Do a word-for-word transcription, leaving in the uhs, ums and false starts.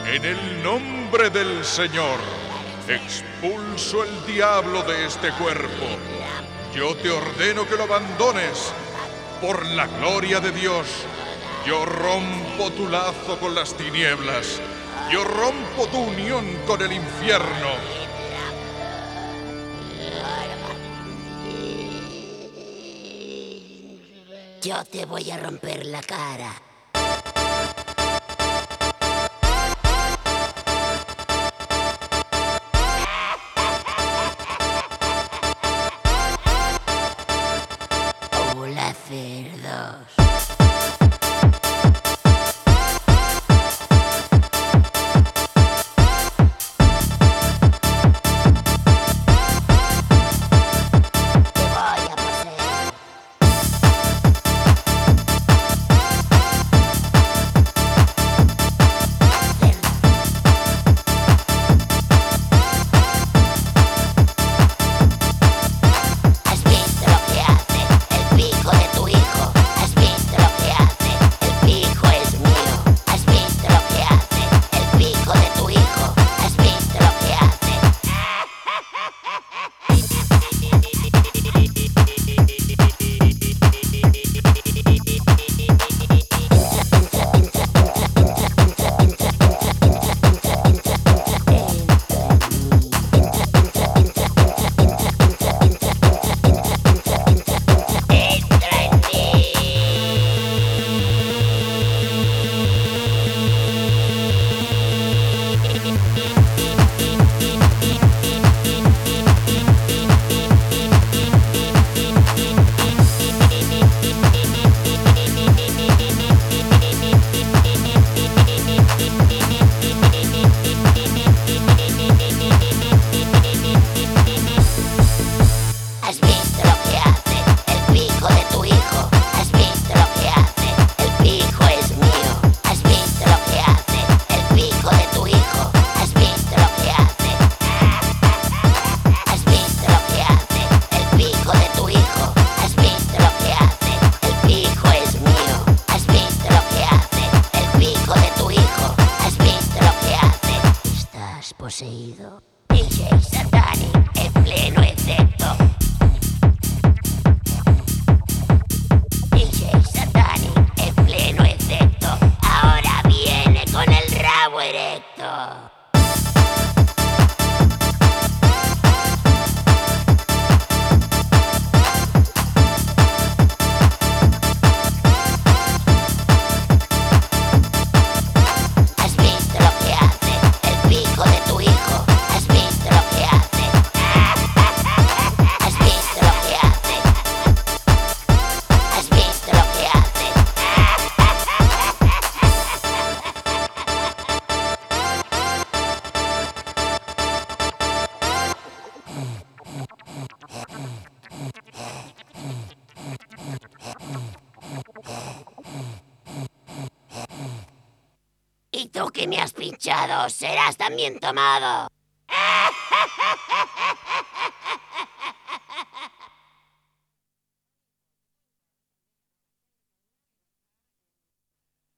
En el nombre del Señor, expulso el diablo de este cuerpo. Yo te ordeno que lo abandones. Por la gloria de Dios, yo rompo tu lazo con las tinieblas. Yo rompo tu unión con el infierno. Yo te voy a romper la cara. Hola, cerdos. Poseído. D J Satanic en pleno efecto. D J Satanic en pleno efecto. Ahora viene con el rabo erecto. ¿Y tú que me has pinchado? Serás también tomado.